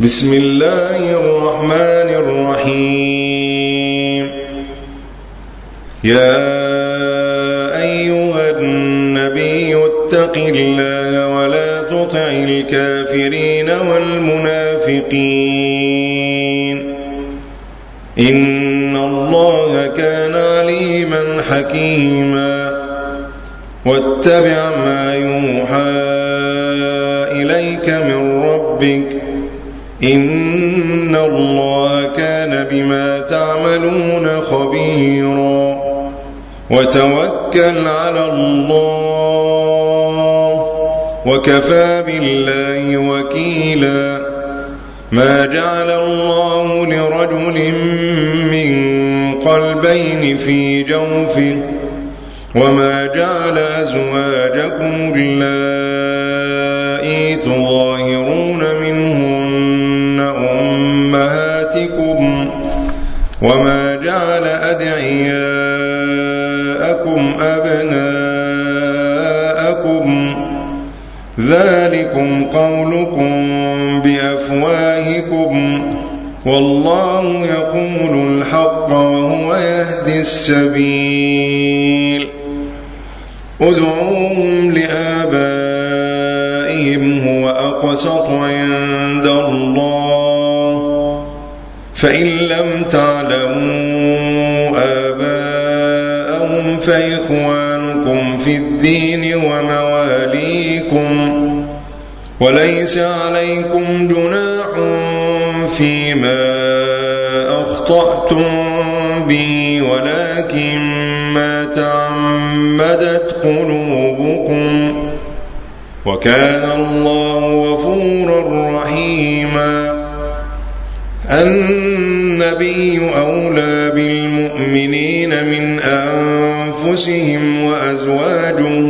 بسم الله الرحمن الرحيم. يا أيها النبي اتق الله ولا تطع الكافرين والمنافقين إن الله كان عليما حكيما. واتبع ما يوحى إليك من ربك إن الله كان بما تعملون خبيرا. وتوكل على الله وكفى بالله وكيلا. ما جعل الله لرجل من قلبين في جوفه وما جعل أزواجكم اللائي تظاهرون منهن أمهاتكم وما جعل أدعياءكم أبناءكم ذلكم قولكم بأفواهكم والله يقول الحق وهو يهدي السبيل. ادعوهم لآبائهم هو أقسط عند الله فإن لم تعلموا آباءهم فإخوانكم في الدين ومواليكم وليس عليكم جناح فيما أخطأتم به ولكن ما تعمدت قلوبكم وكان الله غفورا رحيما. النبي أولى بالمؤمنين من أنفسهم وأزواجه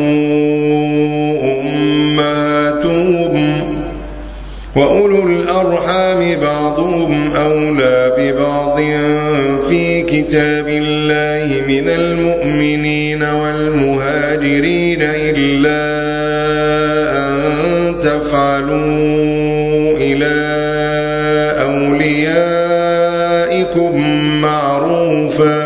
أمهاتهم وأولو الأرحام بعضهم أولى ببعض في كتاب الله من المؤمنين والمهاجرين إلا أن تفعلوا إلى أوليائكم معروفا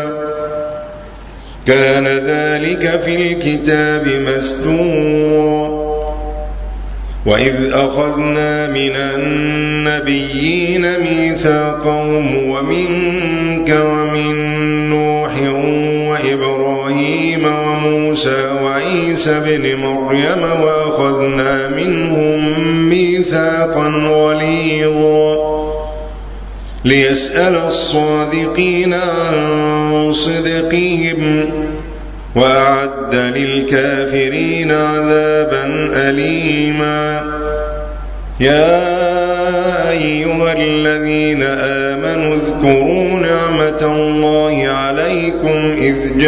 كان ذلك في الكتاب مسطورا. وإذ أخذنا من النبيين ميثاقهم ومنك ومن نوح وإبراهيم وموسى وعيسى بن مريم وأخذنا منهم ميثاقا غليظا ليسأل الصادقين عن صدقهم وأعد للكافرين عذابا أليما. يا أيها الذين آمنوا اذكروا نعمة الله عليكم إذ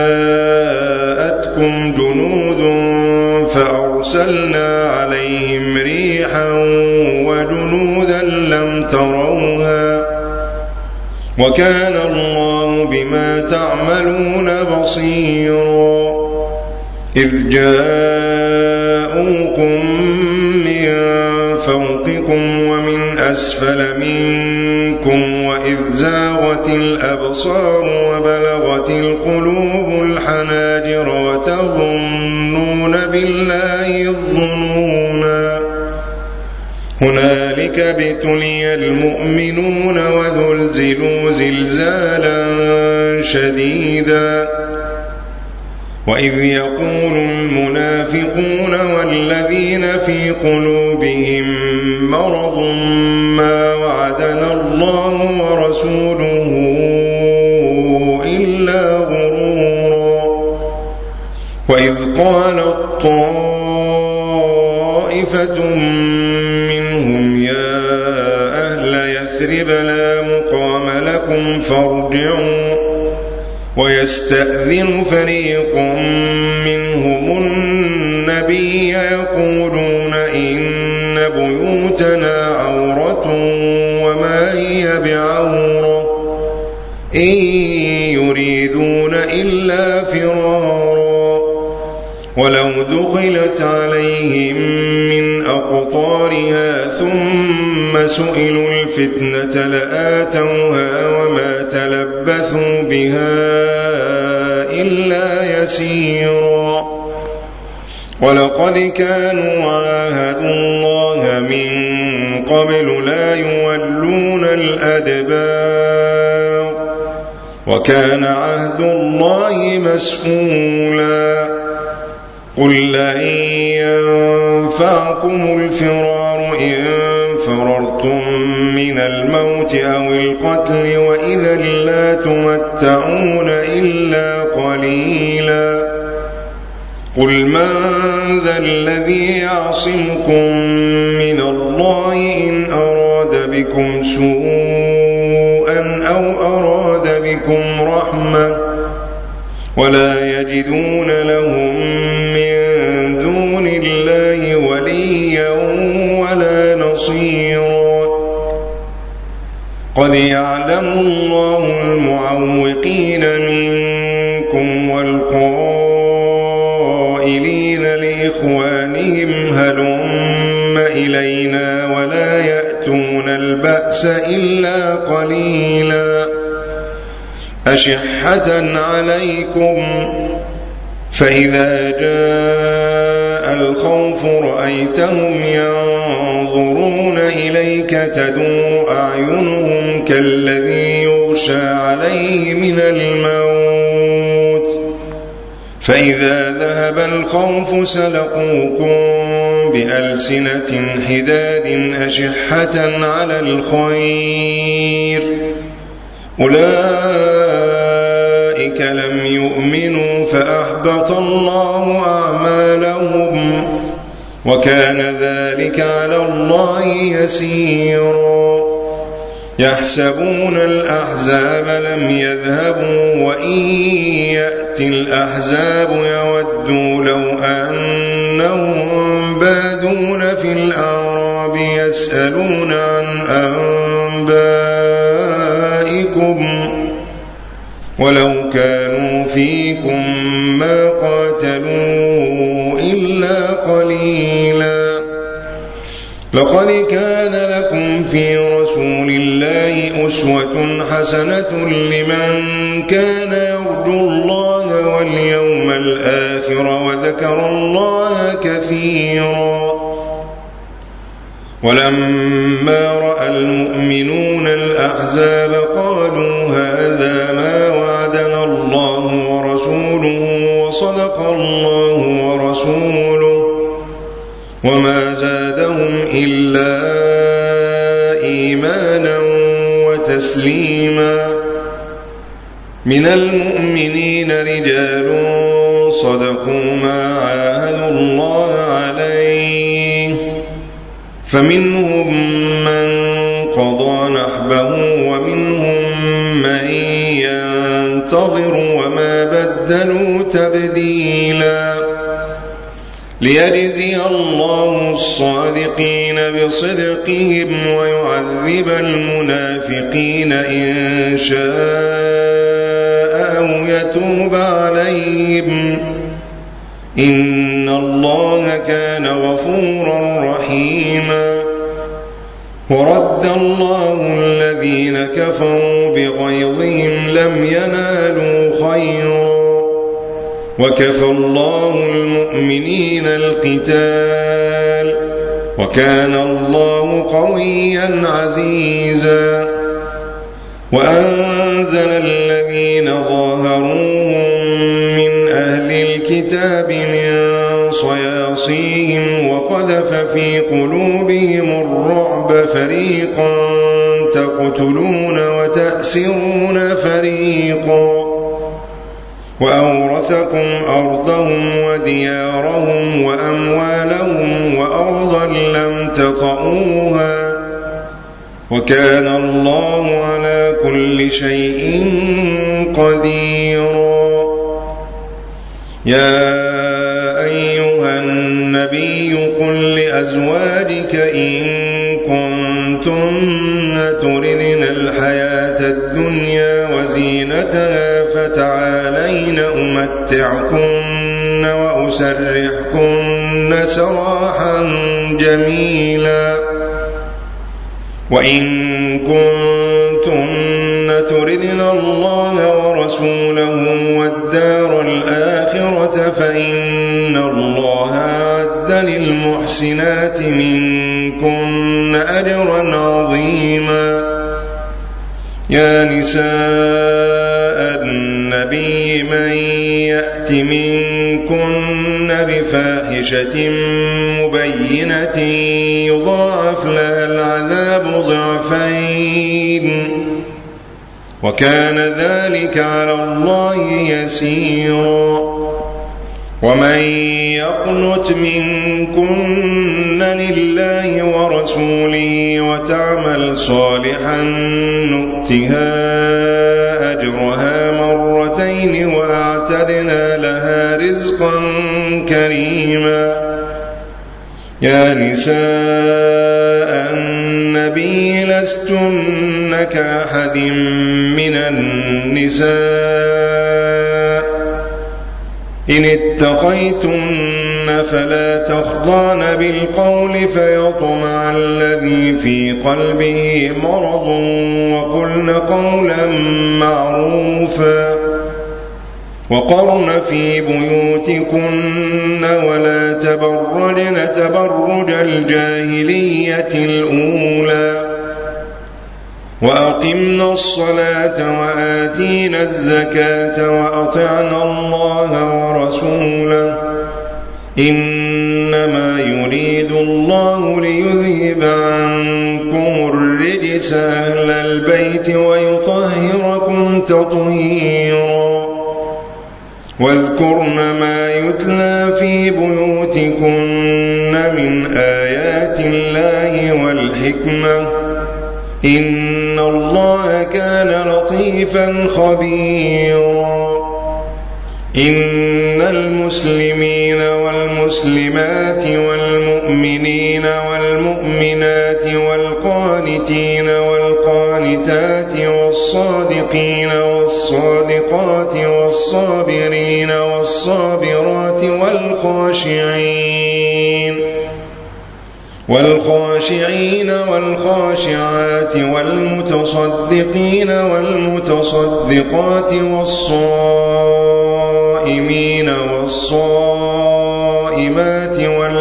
جاءتكم جنود فأرسلنا عليهم ريحا وجنودا لم تروها وكان الله بما تعملون بصيرا. إذ جاءوكم من فوقكم ومن أسفل منكم وإذ زاغت الأبصار وبلغت القلوب الحناجر وتظنون بالله الظنونا. هنالك ابتلي المؤمنون وزلزلوا زلزالا شديدا. وإذ يقول المنافقون والذين في قلوبهم مرض ما وعدنا الله ورسوله إلا غرورا. وإذ قالت طائفة منهم يا أهل يثرب لا مقام لكم فارجعوا ويستأذن فريق منهم النبي يقولون إن بيوتنا عورة وما هي بعورة إن يريدون إلا فرارا ولو دخلت عليهم من من أقطارها ثم سئلوا الفتنة لآتوها وما تلبثوا بها إلا يسيرا ولقد كانوا عاهدوا الله من قبل لا يولون الأدبار وكان عهد الله مسئولا قل لن ينفعكم الفرار إن فررتم من الموت أو القتل وإذا لا تمتعون إلا قليلا قل من ذا الذي يعصمكم من الله إن أراد بكم سوءا أو أراد بكم رحمة ولا يجدون لهم من دون الله وليا ولا نصيرا قد يعلم الله المعوقين منكم والقائلين لإخوانهم هلم إلينا ولا يأتون البأس إلا قليلا أشحة عليكم فإذا جاء الخوف رأيتهم ينظرون إليك تدور أعينهم كالذي يغشى عليه من الموت فإذا ذهب الخوف سلقوكم بألسنة حداد أشحة على الخير أولئك لم يؤمنوا فأحبط الله أعمالهم وكان ذلك على الله يسيرا يحسبون الأحزاب لم يذهبوا وإن يأتي الأحزاب يودوا لو أنهم بادون في الأعراب يسألون عن أنبائكم ولو كانوا فيكم ما قاتلوا إلا قليلا لقد كان لكم في رسول الله أسوة حسنة لمن كان يرجو الله واليوم الآخر وذكر الله كثيرا ولما رأى المؤمنون الأحزاب قالوا هذا ما وعدنا الله ورسوله وصدق الله ورسوله وما زادهم إلا إيمانا وتسليما من المؤمنين رجال صدقوا ما عاهدوا الله عليه فمنهم من قضى نحبه ومنهم من ينتظر وما بدلوا تبديلا ليجزي الله الصادقين بصدقهم ويعذب المنافقين إن شاء أو يتوب عليهم إن الله كان غفورا رحيما ورد الله الذين كفروا بغيظهم لم ينالوا خيرا وكفى الله المؤمنين القتال وكان الله قويا عزيزا وأنزل الذين ظاهروهم من أهل الكتاب من صياصيهم وقذف في قلوبهم الرعب فريقا تقتلون وتأسرون فريقا وأورثكم أرضهم وديارهم وأموالهم وأرضا لم تطئوها وكان الله على كل شيء قديرا يا أيها النبي قل لأزواجك إن كنتن تردن الحياة الدنيا وزينتها فتعالين أمتعكن وأسرحكن سراحا جميلا. وإن كنتن تردن الله ورسوله والدار الآخرة فإن الله أعد للمحسنات منكن أجرا عظيما. يا نساء النبي من يأت منكن بفاحشة مبينة يضاعف لها العذاب ضعفين وكان ذلك على الله يسيرا. ومن يقنت منكن لله ورسوله وتعمل صالحا نؤتها أجرها مرتين وأعتدنا لها رزقا كريما. يا نساء النبي لستن كأحد من النساء إن اتقيتن فلا تخضعن بالقول فيطمع الذي في قلبه مرض وقلن قولا معروفا. وقرن في بيوتكن ولا تبرجن تبرج الجاهلية الأولى وأقمنا الصلاة وآتينا الزكاة وأطعنا الله ورسوله إنما يريد الله ليذهب عنكم الرجس أهل البيت ويطهركم تطهيرا. واذكرن ما يتلى في بيوتكن من آيات الله والحكمة إن الله كان لطيفا خبيرا. إن المسلمين والمسلمات والمؤمنين والمؤمنات والقانتين والقانتات والصادقين والصادقات والصابرين والصابرات والخاشعين والخاشعات والمتصدقين والمتصدقات والصائمين والصائمات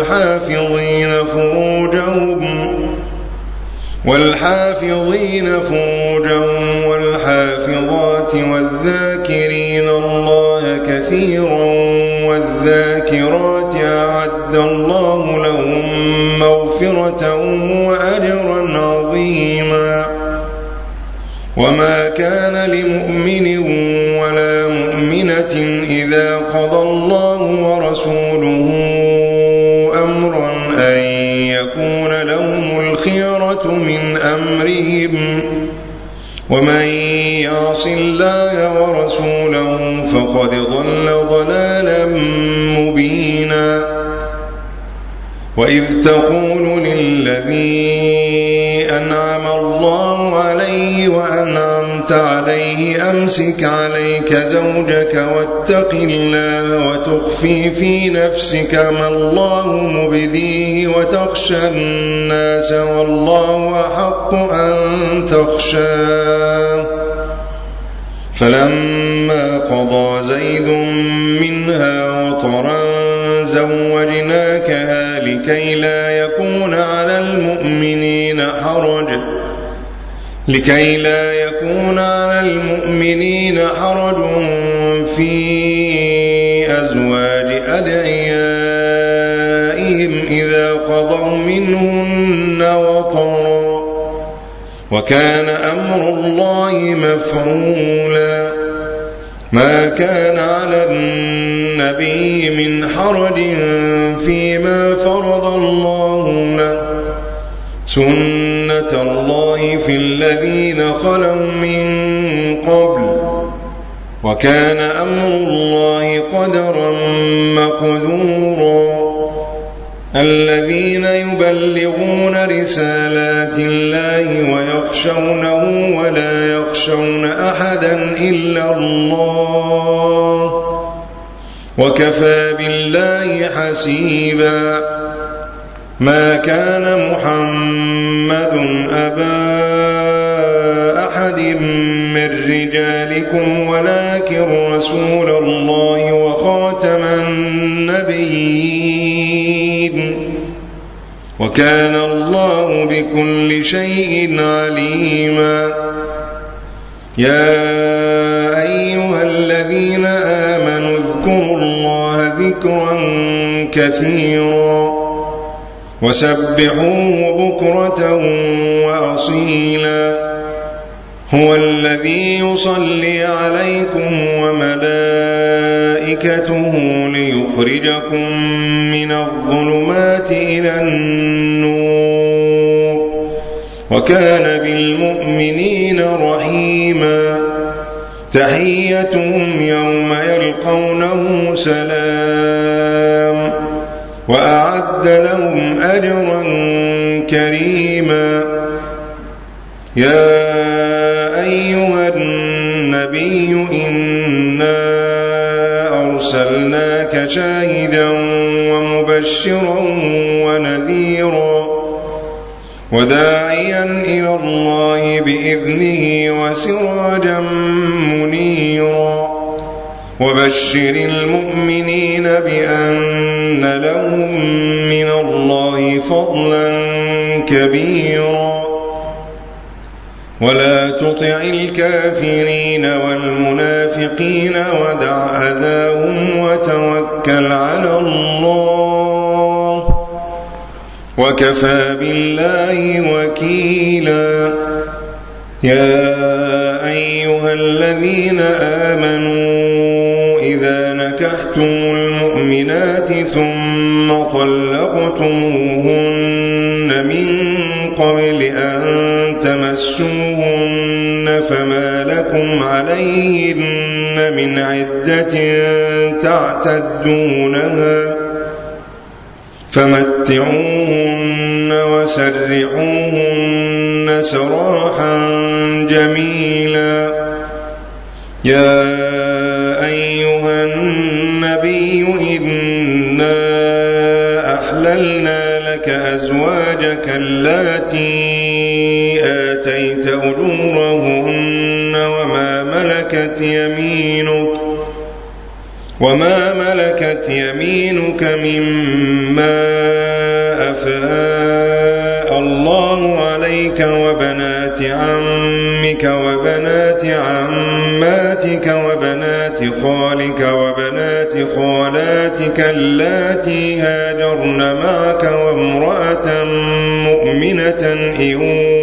والحافظين فروجهم والحافظات والذاكرين الله كثيرا والذاكرات أعد الله لهم مغفرة وأجرا عظيما. وما كان لمؤمن ولا مؤمنة إذا قضى الله ورسوله أمرا أن يكون لهم الخيرة من أمرهم ومن يعص الله ورسوله فقد ضل ضلالا مبينا. وإذ تقول للذي أنعم الله عليه وأنعمت عليه أمسك عليك زوجك واتق الله وتخفي في نفسك ما الله مبديه وتخشى الناس والله أحق أن تخشاه. فلما قضى زيد منها وطرا زوجناكها لكي لا يكون على المؤمنين حرج في أزواج أدعيائهم إذا قضوا منهن وطرا وكان أمر الله مفعولا. ما كان على النبي من حرج فيما فرض الله له سنة الله في الذين خلوا من قبل وكان أمر الله قدرا مقدورا. الذين يبلغون رسالات الله ويخشونه ولا يخشون أحدا إلا الله وكفى بالله حسيبا. ما كان محمد أبا أحد من رجالكم ولكن رسول الله وخاتم النبيين وكان الله بكل شيء عليما. يا أيها الذين آمنوا اذكروا الله ذكرا كثيرا وسبحوه بكرة وأصيلا. هو الذي يصلي عليكم وملائكته ليخرجكم من الظلمات إلى النور وكان بالمؤمنين رحيما. تحيتهم يوم يلقونه سلام وأعد لهم أجرا كريما. يا أيها النبي إنا أرسلناك شاهدا ومبشرا ونذيرا وداعيا إلى الله بإذنه وسراجا منيرا. وبشر المؤمنين بأن لهم من الله فضلا كبيرا. ولا تطع الكافرين والمنافقين ودع أذاهم وتوكل على الله وكفى بالله وكيلا. يا أيها الذين آمنوا إذا نكحتم المؤمنات ثم طلقتموهن من قبل أن تمسوهن فما لكم عليهن من عدة تعتدونها فمتعوهن وسرحوهن سراحا جميلا. يا أيها النبي إنا أحللنا لك أزواجك اللاتي آتيت أجورهن وما ملكت يمينك مما أفاء الله عليك وبنات عمك وبنات عماتك وبنات خالك وبنات خالاتك اللاتي هاجرن معك وامرأة مؤمنة إن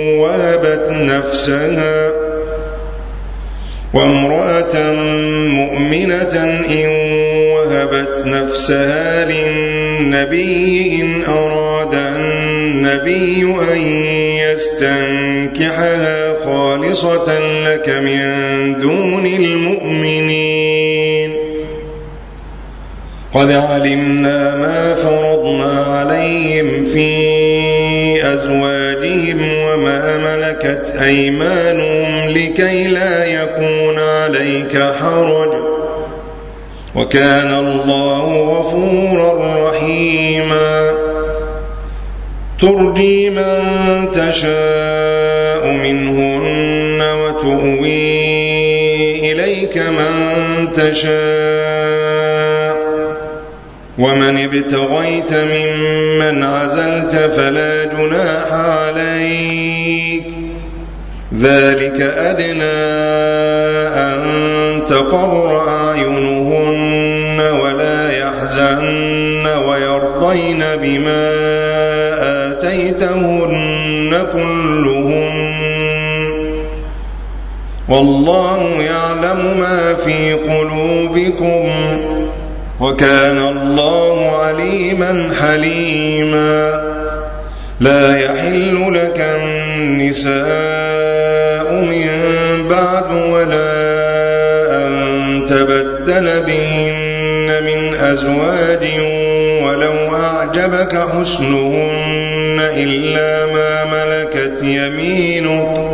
وهبت نفسها للنبي إن أراد النبي أن يستنكحها خالصة لك من دون المؤمنين. قد علمنا ما فرضنا عليهم في أزواجهم وما ملكت أيمانهم لكي لا يكون عليك حرج وكان الله غفورا رحيما. ترجي من تشاء منهن وتؤوي إليك من تشاء ومن ابتغيت ممن عزلت فلا جناح عليك. ذلك أدنى أن تقر أعينهن ولا يحزن ويرضين بما آتيتهن كلهن والله يعلم ما في قلوبكم وكان الله عليما حليما. لا يحل لك النساء من بعد ولا أن تبدل بهن من أزواج ولو أعجبك حسنهن إلا ما ملكت يمينك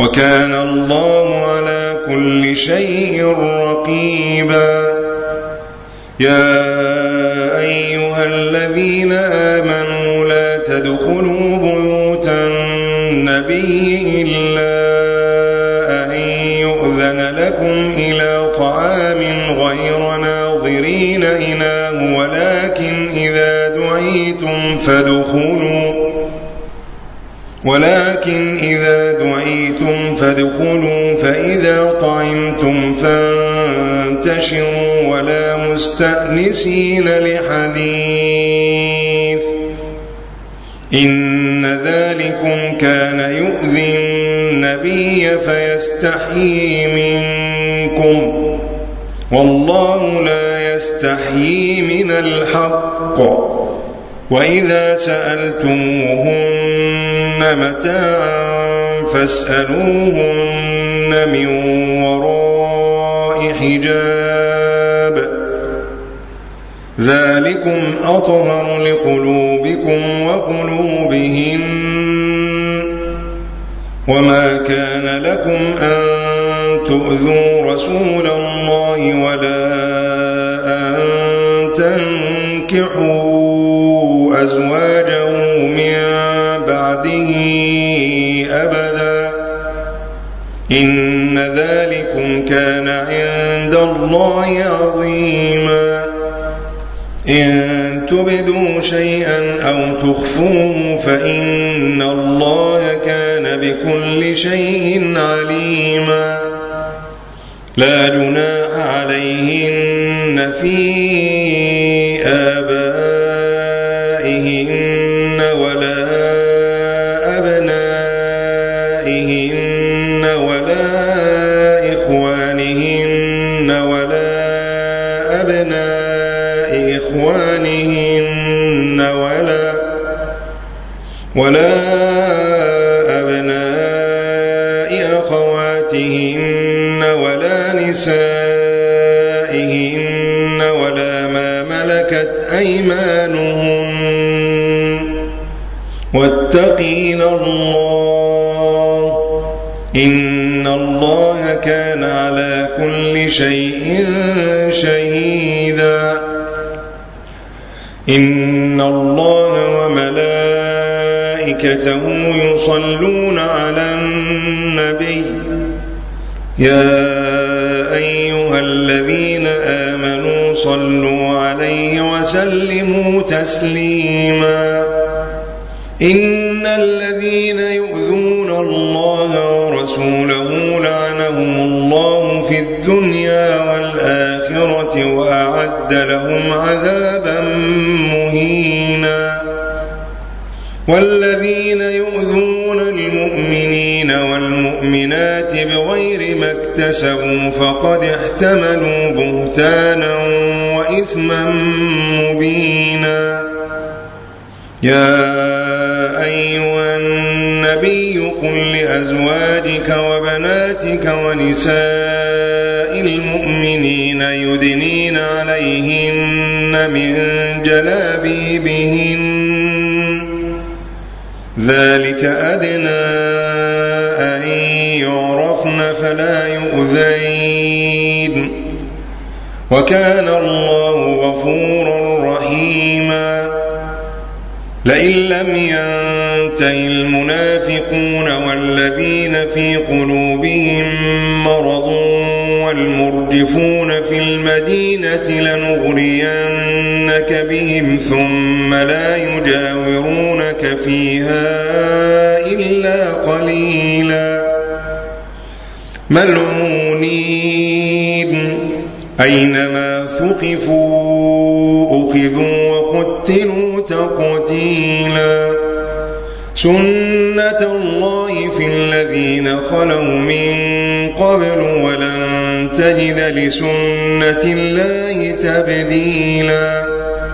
وكان الله على كل شيء رقيبا. يا أيها الذين آمنوا لا تدخلوا بيوت النبي إلا أن يؤذن لكم إلى طعام غير ناظرين إناه ولكن إذا دعيتم فادخلوا فإذا طعمتم فانتشروا ولا مستأنسين لحديث إن ذلكم كان يؤذي النبي فيستحيي منكم والله لا يستحيي من الحق وإذا سألتموهن متاعا فاسألوهن من وراء حجاب ذلكم أطهر لقلوبكم وقلوبهن وما كان لكم أن تؤذوا رسول الله ولا أن تنكحوا أزواجه من بعده أبدا إن ذلكم كان عند الله عظيما إن تبدوا شيئا أو تخفوه فإن الله كان بكل شيء عليما لا جناح عليهن في آبائهن ولا أبنائهن ولا إخوانهن ولا أبناء إخوانهن ولا أبناء أخواتهن ولا نسائهن ولا ما ملكت أيمانهن واتقين الله إن الله كان على كل شيء شهيدا إن الله وملائكته يصلون على النبي يا أيها الذين آمنوا صلوا عليه وسلموا تسليما إن الذين يؤذون الله ورسوله لعنهم الله في الدنيا والآخرة وأعد لهم عذابا مهينا والذين يؤذون المؤمنين والمؤمنات بغير ما اكتسبوا فقد احتملوا بهتانا وإثما مبينا يا أيها النبي قل لأزواجك وبناتك ونساء المؤمنين يدنين عليهن من جلابيبهن ذلك أدنى أن يعرفن فلا يؤذين وكان الله غفورا رحيما لئن لم ينته المنافقون والذين في قلوبهم مرض والمرجفون في المدينة لنغرينك بهم ثم لا يجاورونك فيها إلا قليلا ملعونين أينما ثقفوا أخذوا وقتلوا تقتيلا سنة الله في الذين خلوا من قبل ولن تجد لسنة الله تبديلا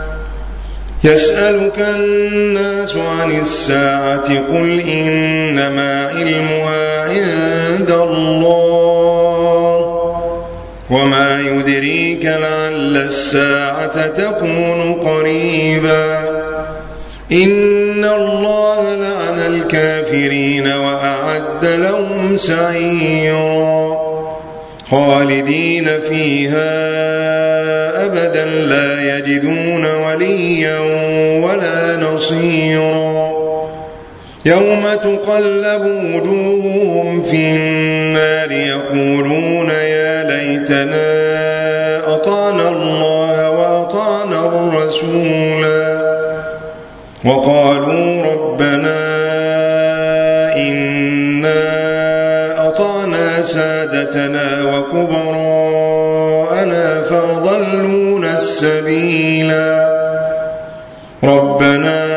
يسألك الناس عن الساعة قل إنما علمها عند الله وما يدريك لعل الساعة تكون قريبا إن الله لعن الكافرين وأعد لهم سعيرا خالدين فيها أبدا لا يجدون وليا ولا نصيرا يوم تقلب وجوههم في النار يقولون يا ليتنا أطعنا الله وأطعنا الرسولا وقالوا ربنا إنا أطعنا سادتنا وكبراءنا فأضلونا السبيلا ربنا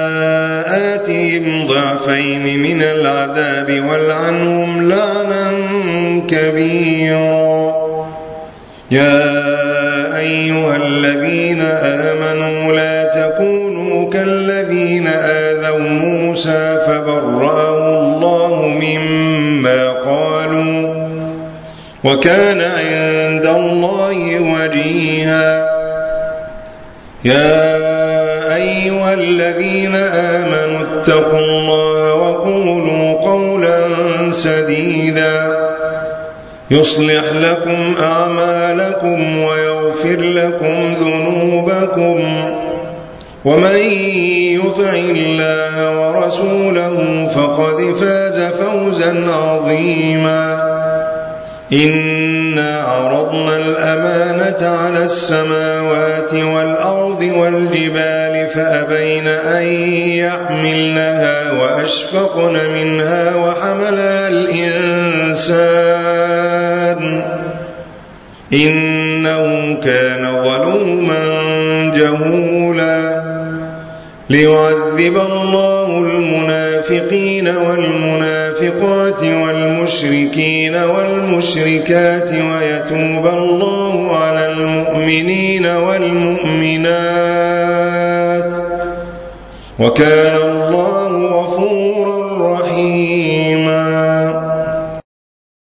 آتهم ضعفين من العذاب والعنهم لعنا كبيرا يا أيها الذين آمنوا لا تكونوا كالذين آذوا موسى فبرأه الله مما قالوا وكان عند الله وجيها يا أيها الذين آمنوا اتقوا الله وقولوا قولا سديدا يصلح لكم أعمالكم ويغفر لكم ذنوبكم ومن يطع الله ورسوله فقد فاز فوزا عظيما إنا عرضنا الأمانة على السماوات والأرض والجبال فأبين أن يحملنها وأشفقن منها وحملها الإنسان إنه كان ظلوما جهولا ليعذب الله المنافقين والمنافقات والمشركين والمشركات ويتوب الله على المؤمنين والمؤمنات وكان الله غفورا رحيما